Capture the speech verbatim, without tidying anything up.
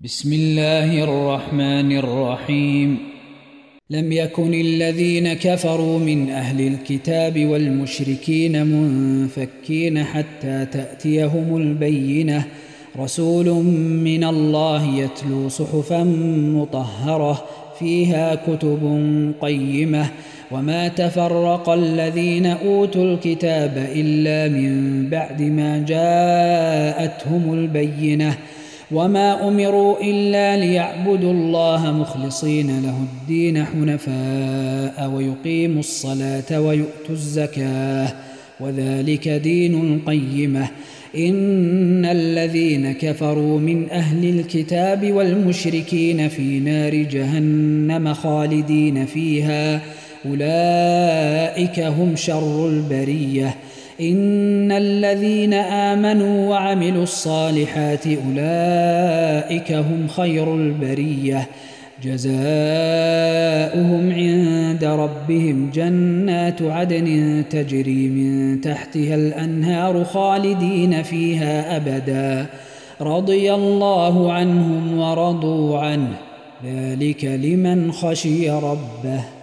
بسم الله الرحمن الرحيم. لم يكن الذين كفروا من أهل الكتاب والمشركين منفكين حتى تأتيهم البينة، رسول من الله يتلو صحفا مطهرة فيها كتب قيمة، وما تفرق الذين أوتوا الكتاب إلا من بعد ما جاءتهم البينة، وما أمروا إلا ليعبدوا الله مخلصين له الدين حنفاء ويقيموا الصلاة ويؤتوا الزكاة، وذلك دين القيمة. إن الذين كفروا من أهل الكتاب والمشركين في نار جهنم خالدين فيها، أولئك هم شر البرية. إن الذين آمنوا وعملوا الصالحات أولئك هم خير البرية، جزاؤهم عند ربهم جنات عدن تجري من تحتها الأنهار خالدين فيها أبدا، رضي الله عنهم ورضوا عنه، ذلك لمن خشي ربه.